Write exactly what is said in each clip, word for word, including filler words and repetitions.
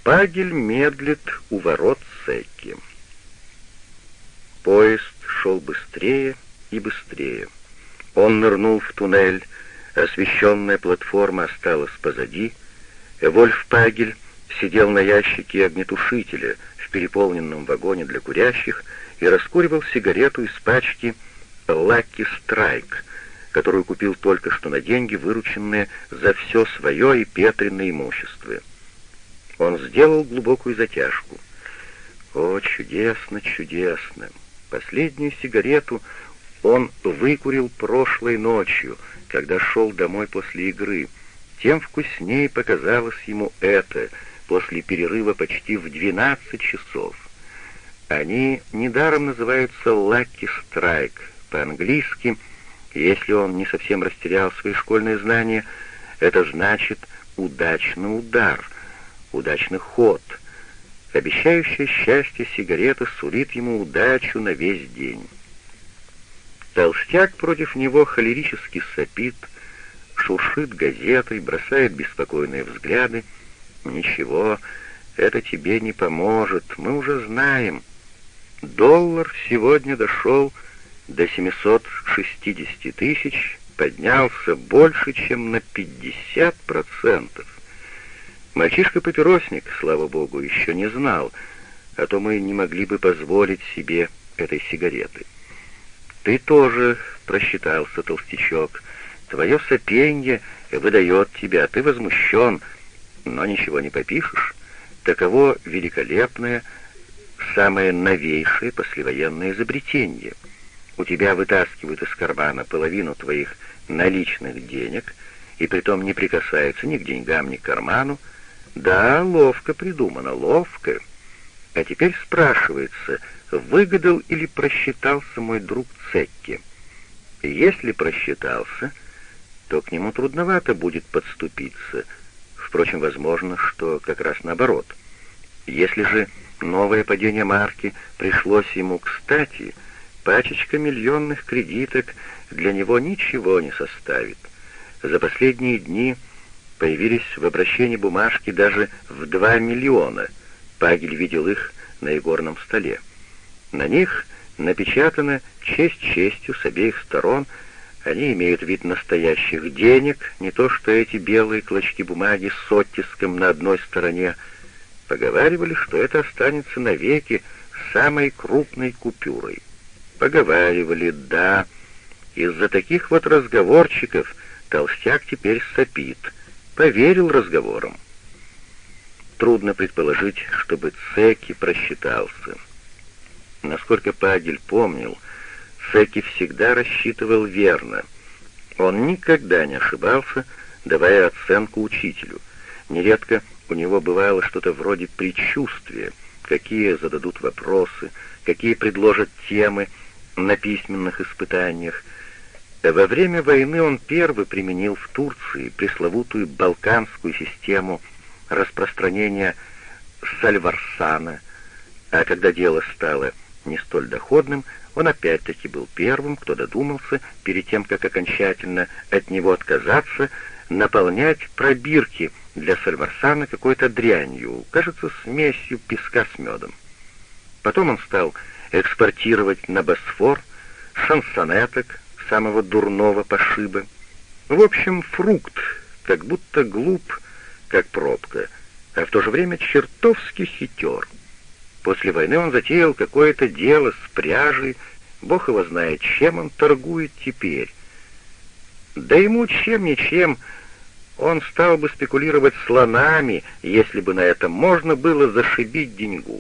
Пагель медлит у ворот Цекки. Поезд шел быстрее и быстрее. Он нырнул в туннель, освещенная платформа осталась позади. Вольф Пагель сидел на ящике огнетушителя в переполненном вагоне для курящих и раскуривал сигарету из пачки «Лаки Страйк», которую купил только что на деньги, вырученные за все свое и Петрино имущество. Он сделал глубокую затяжку. О, чудесно, чудесно! Последнюю сигарету он выкурил прошлой ночью, когда шел домой после игры. Тем вкуснее показалось ему это после перерыва почти в двенадцать часов. Они недаром называются «Lucky Strike» по-английски. Если он не совсем растерял свои школьные знания, это значит «удачный удар», «удачный ход». Обещающая счастье сигарета сулит ему удачу на весь день. Толстяк против него холерически сопит, шуршит газетой, бросает беспокойные взгляды. «Ничего, это тебе не поможет, мы уже знаем. Доллар сегодня дошел до семисот шестидесяти тысяч, поднялся больше, чем на пятьдесят процентов. Мальчишка-папиросник, слава богу, еще не знал, а то мы не могли бы позволить себе этой сигареты. Ты тоже просчитался, толстячок. Твое сопенье выдает тебя, ты возмущен, но ничего не попишешь. Таково великолепное, самое новейшее послевоенное изобретение. У тебя вытаскивают из кармана половину твоих наличных денег, и притом не прикасаются ни к деньгам, ни к карману. Да, ловко придумано, ловко. А теперь спрашивается, выгадал или просчитался мой друг Цекки? Если просчитался, то к нему трудновато будет подступиться. Впрочем, возможно, что как раз наоборот. Если же новое падение марки пришлось ему кстати, пачечка миллионных кредиток для него ничего не составит. За последние дни появились в обращении бумажки даже в два миллиона. Пагель видел их на игорном столе. На них напечатано честь честью с обеих сторон. Они имеют вид настоящих денег, не то что эти белые клочки бумаги с оттиском на одной стороне. Поговаривали, что это останется навеки самой крупной купюрой. Поговаривали, да. Из-за таких вот разговорчиков толстяк теперь сопит. Поверил разговорам. Трудно предположить, чтобы Цекки просчитался. Насколько Пагель помнил, Цекки всегда рассчитывал верно. Он никогда не ошибался, давая оценку учителю. Нередко у него бывало что-то вроде предчувствия, какие зададут вопросы, какие предложат темы на письменных испытаниях. Во время войны он первый применил в Турции пресловутую балканскую систему распространения сальварсана, а когда дело стало не столь доходным, он опять-таки был первым, кто додумался, перед тем, как окончательно от него отказаться, наполнять пробирки для сальварсана какой-то дрянью, кажется, смесью песка с медом. Потом он стал экспортировать на Босфор шансонеток самого дурного пошиба. В общем, фрукт, как будто глуп, как пробка, а в то же время чертовски хитер. После войны он затеял какое-то дело с пряжей, бог его знает, чем он торгует теперь. Да ему чем-ничем он стал бы спекулировать слонами, если бы на этом можно было зашибить деньгу.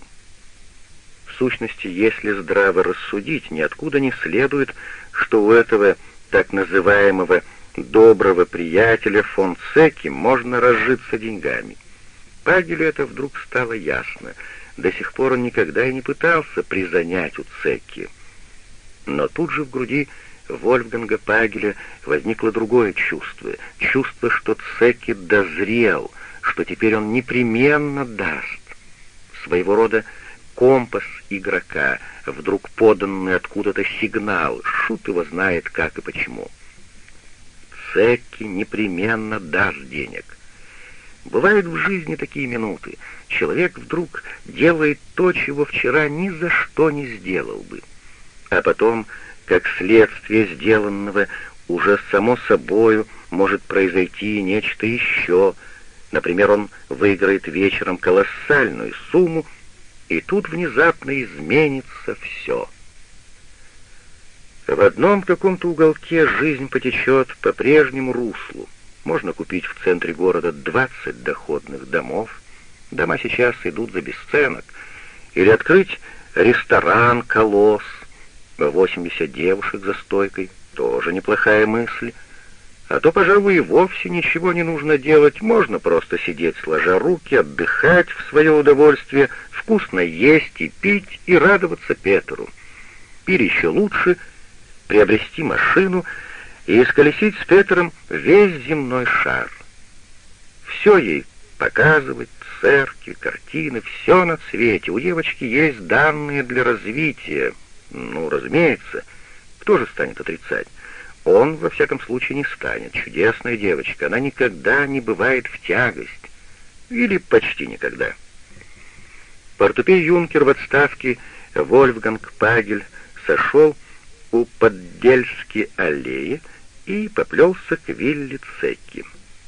В сущности, если здраво рассудить, ниоткуда не следует, что у этого так называемого доброго приятеля фон Цекки можно разжиться деньгами. Пагелю это вдруг стало ясно. До сих пор он никогда и не пытался призанять у Цекки. Но тут же в груди Вольфганга Пагеля возникло другое чувство. Чувство, что Цекки дозрел, что теперь он непременно даст. Своего рода компас игрока, вдруг поданный откуда-то сигнал, шут его знает как и почему. Цекки непременно даст денег. Бывают в жизни такие минуты. человек вдруг делает то, чего вчера ни за что не сделал бы. А потом, как следствие сделанного, уже само собою может произойти нечто еще. Например, он выиграет вечером колоссальную сумму, и тут внезапно изменится все. В одном каком-то уголке жизнь потечет по прежнему руслу. Можно купить в центре города двадцать доходных домов, дома сейчас идут за бесценок, или открыть ресторан «Колосс», восемьдесят девушек за стойкой, тоже неплохая мысль. А то, пожалуй, и вовсе ничего не нужно делать, можно просто сидеть сложа руки, отдыхать в свое удовольствие, вкусно есть и пить и радоваться Петру. Или еще лучше приобрести машину и исколесить с Петром весь земной шар. Все ей показывать, церкви, картины, все на свете. У девочки есть данные для развития. Ну, разумеется, кто же станет отрицать? Он, во всяком случае, не станет. Чудесная девочка, она никогда не бывает в тягость. Или почти никогда. Портупей-юнкер в отставке Вольфганг Пагель сошел у Поддельской аллеи и поплелся к вилле Цекки.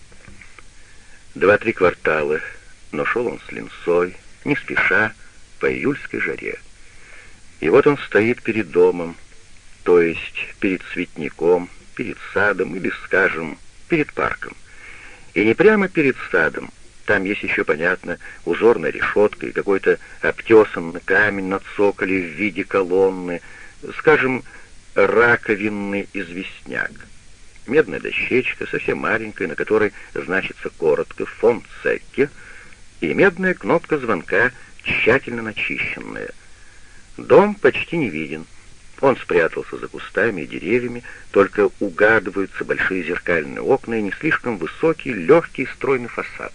Два-три квартала, но шел он с линцой, не спеша, по июльской жаре. И вот он стоит перед домом, то есть перед цветником, перед садом или, скажем, перед парком. И не прямо перед садом, там есть еще, понятно, узорная решетка и какой-то обтесанный камень на цоколе в виде колонны, скажем, раковинный известняк. Медная дощечка, совсем маленькая, на которой значится коротко «Фон Цекке», и медная кнопка звонка, тщательно начищенная. Дом почти не виден. Он спрятался за кустами и деревьями, только угадываются большие зеркальные окна и не слишком высокий, легкий, стройный фасад.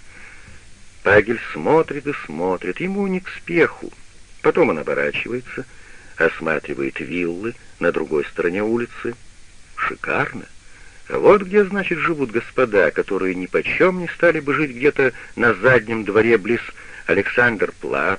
Пагель смотрит и смотрит, ему не к спеху. Потом он оборачивается, осматривает виллы на другой стороне улицы. Шикарно. Вот где, значит, живут господа, которые ни почем не стали бы жить где-то на заднем дворе близ Александр-Плац.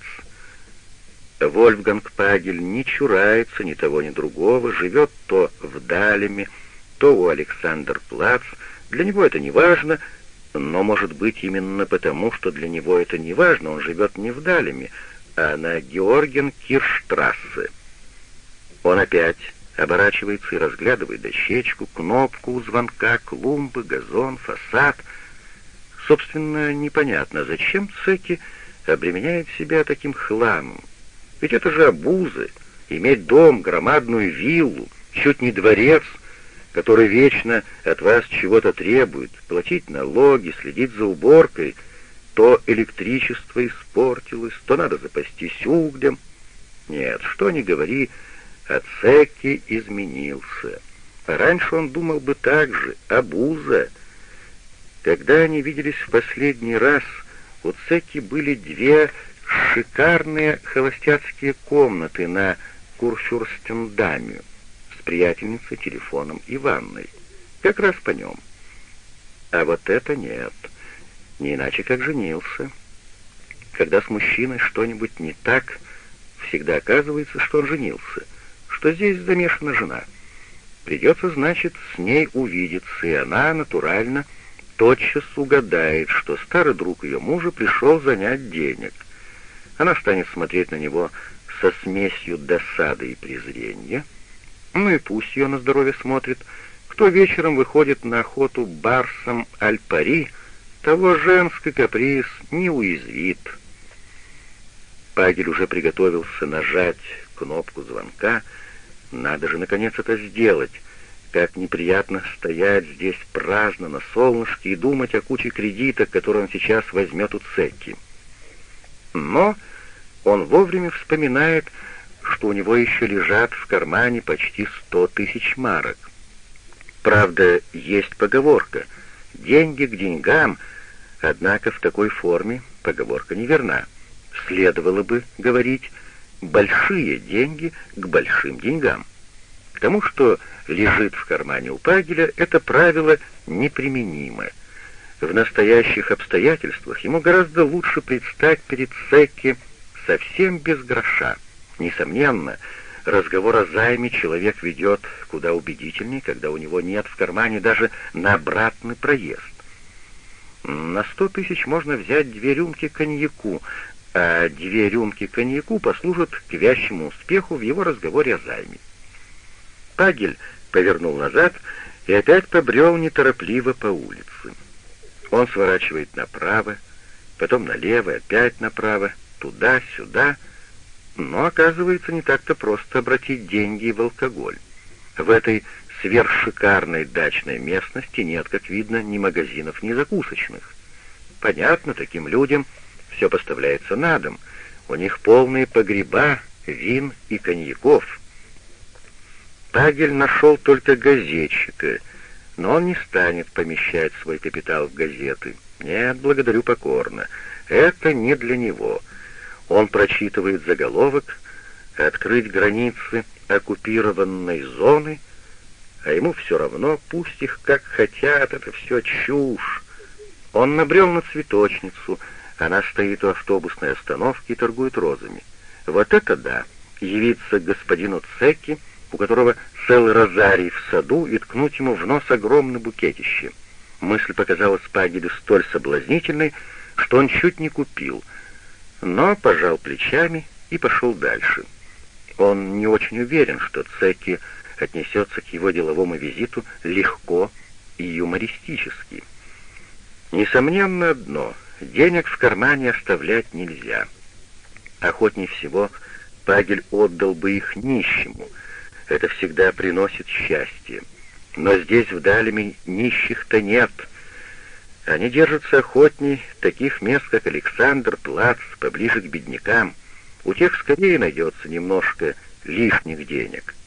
Вольфганг Пагель не чурается ни того, ни другого, живет то в Далеме, то у Александр-Плац. Для него это не важно, но, может быть, именно потому, что для него это не важно, он живет не в Далеме, а на Георген-Кирштрассе. Он опять оборачивается и разглядывает дощечку, кнопку у звонка, клумбы, газон, фасад. Собственно, непонятно, зачем Цекки обременяет себя таким хламом. Ведь это же обузы, иметь дом, громадную виллу, чуть не дворец, который вечно от вас чего-то требует, платить налоги, следить за уборкой. То электричество испортилось, то надо запастись углем. Нет, что ни говори, а Цекки изменился. А раньше он думал бы так же, обуза. Когда они виделись в последний раз, у Цекки были две шикарные холостяцкие комнаты на Курфюрстендаме с приятельницей, телефоном и ванной. Как раз по нем. А вот это нет. Не иначе, как женился. Когда с мужчиной что-нибудь не так, всегда оказывается, что он женился, что здесь замешана жена. Придется, значит, с ней увидеться, и она, натурально, тотчас угадает, что старый друг ее мужа пришел занять денег. Она станет смотреть на него со смесью досады и презрения. Ну и пусть ее на здоровье смотрит. Кто вечером выходит на охоту барсом аль-пари, того женский каприз не уязвит. Пагель уже приготовился нажать кнопку звонка. Надо же, наконец, это сделать. Как неприятно стоять здесь праздно на солнышке и думать о куче кредиток, которые он сейчас возьмет у Цекки. Но он вовремя вспоминает, что у него еще лежат в кармане почти сто тысяч марок. Правда, есть поговорка «деньги к деньгам», однако в такой форме поговорка неверна. Следовало бы говорить «большие деньги к большим деньгам». К тому, что лежит в кармане у Пагеля, это правило неприменимо. В настоящих обстоятельствах ему гораздо лучше предстать перед Секки совсем без гроша. Несомненно, разговор о займе человек ведет куда убедительнее, когда у него нет в кармане даже на обратный проезд. На сто тысяч можно взять две рюмки коньяку, а две рюмки коньяку послужат к вящему успеху в его разговоре о займе. Пагель повернул назад и опять побрел неторопливо по улице. Он сворачивает направо, потом налево, опять направо, туда-сюда, но оказывается не так-то просто обратить деньги в алкоголь. В этой сверхшикарной дачной местности нет, как видно, ни магазинов, ни закусочных. Понятно, таким людям все поставляется на дом, у них полные погреба вин и коньяков. Пагель нашел только газетчика, но он не станет помещать свой капитал в газеты. Нет, благодарю покорно. Это не для него. Он прочитывает заголовок «Открыть границы оккупированной зоны», а ему все равно, пусть их как хотят, это все чушь. Он набрел на цветочницу, она стоит у автобусной остановки и торгует розами. Вот это да, явиться к господину Цекки, у которого целый розарий в саду, и ткнуть ему в нос огромное букетище. Мысль показалась Пагелю столь соблазнительной, что он чуть не купил, но пожал плечами и пошел дальше. Он не очень уверен, что Цекки отнесется к его деловому визиту легко и юмористически. Несомненно одно — денег в кармане оставлять нельзя. Охотнее всего Пагель отдал бы их нищему. Это всегда приносит счастье. Но здесь в Далеме нищих-то нет. Они держатся охотней таких мест, как Александр-Плац, поближе к беднякам. У тех скорее найдется немножко лишних денег.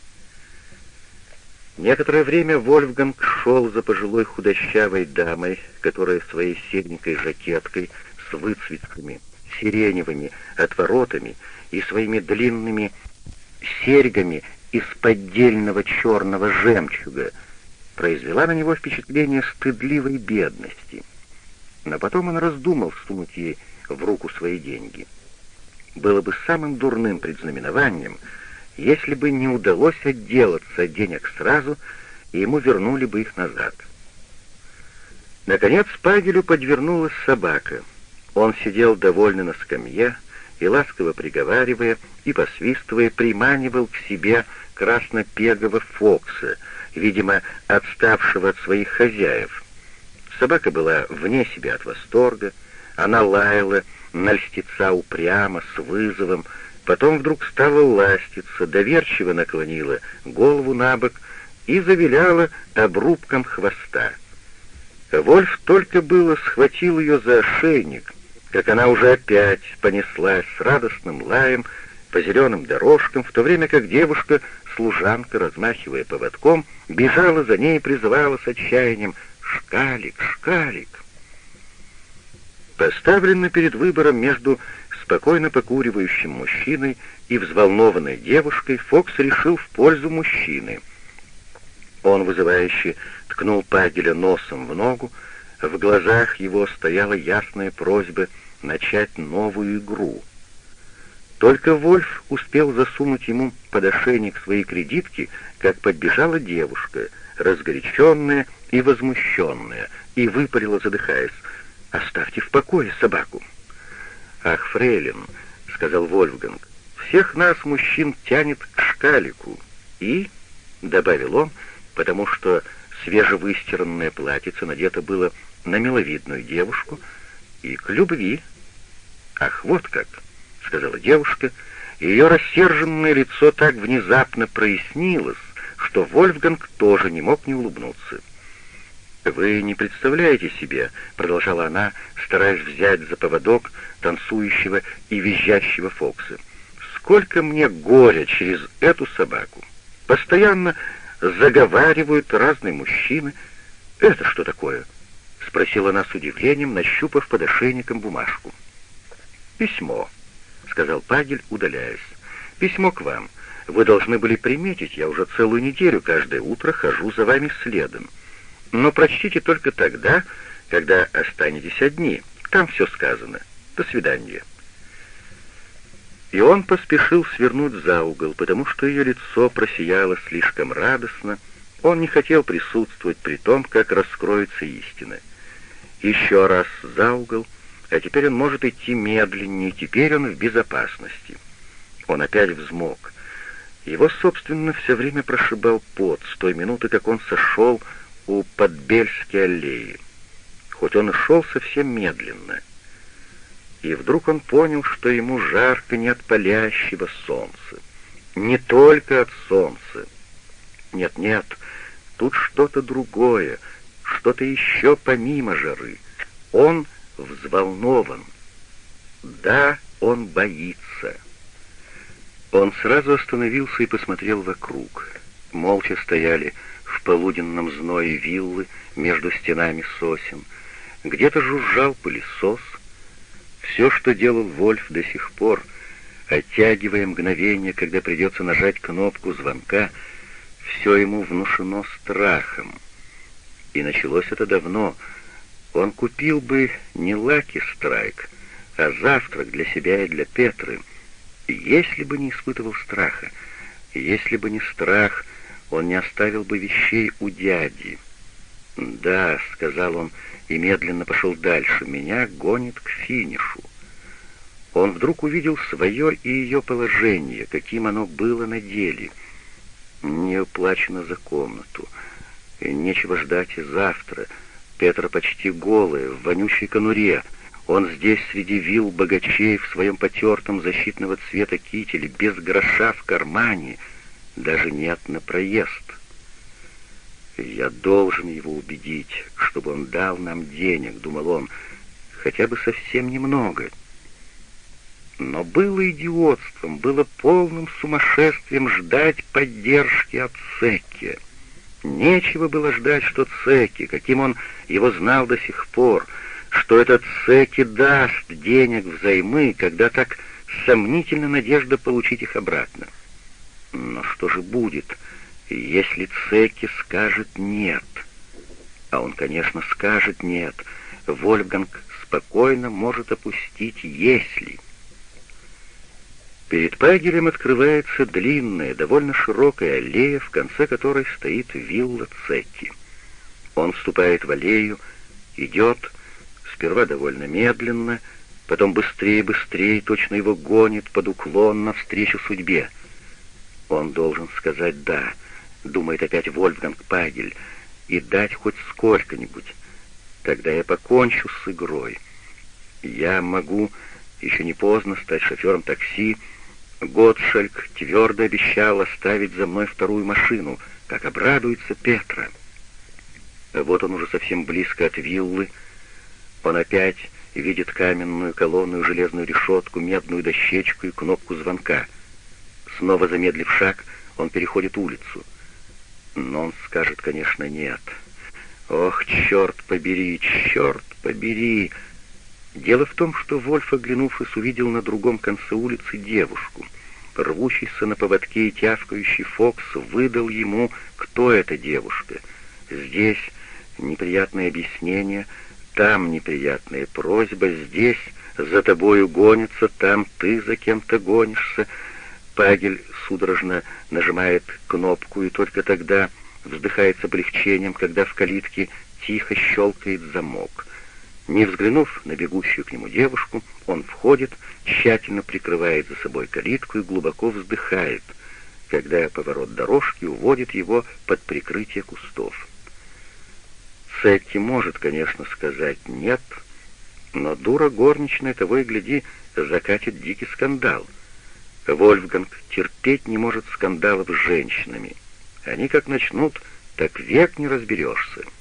Некоторое время Вольфганг шел за пожилой худощавой дамой, которая своей серенькой жакеткой с выцветками, сиреневыми отворотами и своими длинными серьгами из поддельного черного жемчуга произвела на него впечатление стыдливой бедности. Но потом он раздумал сунуть ей в руку свои деньги. Было бы самым дурным предзнаменованием, если бы не удалось отделаться от денег сразу, и ему вернули бы их назад. Наконец Пагелю подвернулась собака. Он сидел довольно на скамье и, ласково приговаривая и посвистывая, приманивал к себе краснопегого Фокса, видимо, отставшего от своих хозяев. Собака была вне себя от восторга, она лаяла на льстеца упрямо, с вызовом, потом вдруг стала ластиться, доверчиво наклонила голову на бок и завиляла обрубком хвоста. Вольф только было схватил ее за ошейник, как она уже опять понеслась с радостным лаем по зеленым дорожкам, в то время как девушка-служанка, размахивая поводком, бежала за ней и призывала с отчаянием «Шкалик! Шкалик!». Поставленный перед выбором между спокойно покуривающим мужчиной и взволнованной девушкой, Фокс решил в пользу мужчины. Он вызывающе ткнул Пагеля носом в ногу, в глазах его стояла ясная просьба начать новую игру. Только Вольф успел засунуть ему под ошейник свои кредитки, как подбежала девушка, разгоряченная и возмущенная, и выпалила, задыхаясь: «Оставьте в покое собаку!» «Ах, фрейлин», — сказал Вольфганг, — «всех нас, мужчин, тянет к шкалику». И, — добавил он, потому что свежевыстиранное платьице надето было на миловидную девушку, — и к любви. «Ах, вот как», — сказала девушка, и ее рассерженное лицо так внезапно прояснилось, что Вольфганг тоже не мог не улыбнуться. «Вы не представляете себе», — продолжала она, стараясь взять за поводок танцующего и визжащего Фокса, «сколько мне горя через эту собаку! Постоянно заговаривают разные мужчины. Это что такое?» — спросила она с удивлением, нащупав под ошейником бумажку. «Письмо», — сказал Пагель, удаляясь. «Письмо к вам. Вы должны были приметить, я уже целую неделю каждое утро хожу за вами следом. Но прочтите только тогда, когда останетесь одни. Там все сказано. До свидания». И он поспешил свернуть за угол, потому что ее лицо просияло слишком радостно. Он не хотел присутствовать при том, как раскроется истина. Еще раз за угол, а теперь он может идти медленнее, теперь он в безопасности. Он опять взмок. Его, собственно, все время прошибал пот с той минуты, как он сошел у Подбельской аллеи. Хоть он и шел совсем медленно. И вдруг он понял, что ему жарко не от палящего солнца, не только от солнца. Нет-нет, тут что-то другое, что-то еще помимо жары. Он взволнован. Да, он боится. Он сразу остановился и посмотрел вокруг. Молча стояли в полуденном зное виллы между стенами сосен. Где-то жужжал пылесос. Все, что делал Вольф до сих пор, оттягивая мгновение, когда придется нажать кнопку звонка, все ему внушено страхом. И началось это давно. Он купил бы не Лаки Страйк, а завтрак для себя и для Петры, если бы не испытывал страха. Если бы не страх, он не оставил бы вещей у дяди. «Да», — сказал он, и медленно пошел дальше, — «меня гонит к финишу». Он вдруг увидел свое и ее положение, каким оно было на деле. Не уплачено за комнату, и нечего ждать и завтра. Петра почти голая, в вонючей конуре. Он здесь среди вилл богачей в своем потертом защитного цвета кителе, без гроша в кармане, даже нет на проезд. «Я должен его убедить, чтобы он дал нам денег», — думал он, — «хотя бы совсем немного». Но было идиотством, было полным сумасшествием ждать поддержки от Цекки. Нечего было ждать, что Цекки, каким он его знал до сих пор, что этот Цекки даст денег взаймы, когда так сомнительна надежда получить их обратно. Но что же будет, если Цекки скажет «нет»? А он, конечно, скажет «нет». Вольфганг спокойно может опустить «если». Перед Пагелем открывается длинная, довольно широкая аллея, в конце которой стоит вилла Цекки. Он вступает в аллею, идет, сперва довольно медленно, потом быстрее и быстрее, точно его гонит под уклон навстречу судьбе. Он должен сказать «да», думает опять Вольфганг Пагель, и дать хоть сколько-нибудь. Тогда я покончу с игрой. Я могу, еще не поздно, стать шофером такси. Готшальк твердо обещал оставить за мной вторую машину, как обрадуется Петра. Вот он уже совсем близко от виллы. Он опять видит каменную колонну, железную решетку, медную дощечку и кнопку звонка. Снова замедлив шаг, он переходит улицу. Но он скажет, конечно, нет. Ох, черт побери, черт побери! Дело в том, что Вольф, оглянувшись, увидел на другом конце улицы девушку. Рвущийся на поводке и тявкающий Фокс выдал ему, кто эта девушка. Здесь неприятное объяснение, там неприятная просьба, здесь за тобою гонятся, там ты за кем-то гонишься. Пагель судорожно нажимает кнопку и только тогда вздыхает с облегчением, когда в калитке тихо щелкает замок. Не взглянув на бегущую к нему девушку, он входит, тщательно прикрывает за собой калитку и глубоко вздыхает, когда поворот дорожки уводит его под прикрытие кустов. Цекки может, конечно, сказать «нет», но дура горничная того и гляди закатит дикий скандал. Вольфганг терпеть не может скандалов с женщинами. Они как начнут, так век не разберешься.